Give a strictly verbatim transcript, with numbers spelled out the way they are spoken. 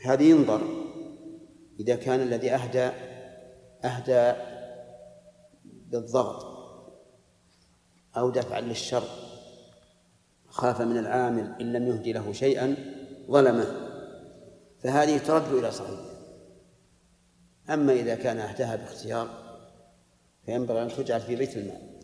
هذه ينظر إذا كان الذي أهدى أهدى بالضغط أو دفعا للشر، خاف من العامل إن لم يهدي له شيئا ظلمه، فهذه ترد إلى صاحبها. أما إذا كان أهداها باختيار فينبغي أن تجعل في بيت المال.